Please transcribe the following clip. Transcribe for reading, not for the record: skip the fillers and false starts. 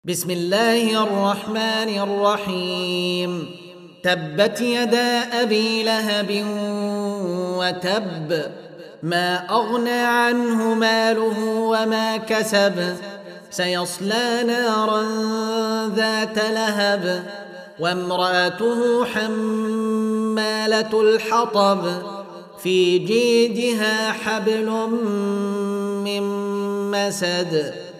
بسم الله الرحمن الرحيم. تبت يدا أبي لهب وتب، ما أغنى عنه ماله وما كسب، سيصلى نارا ذات لهب، وامرأته حمالة الحطب، في جيدها حبل من مسد.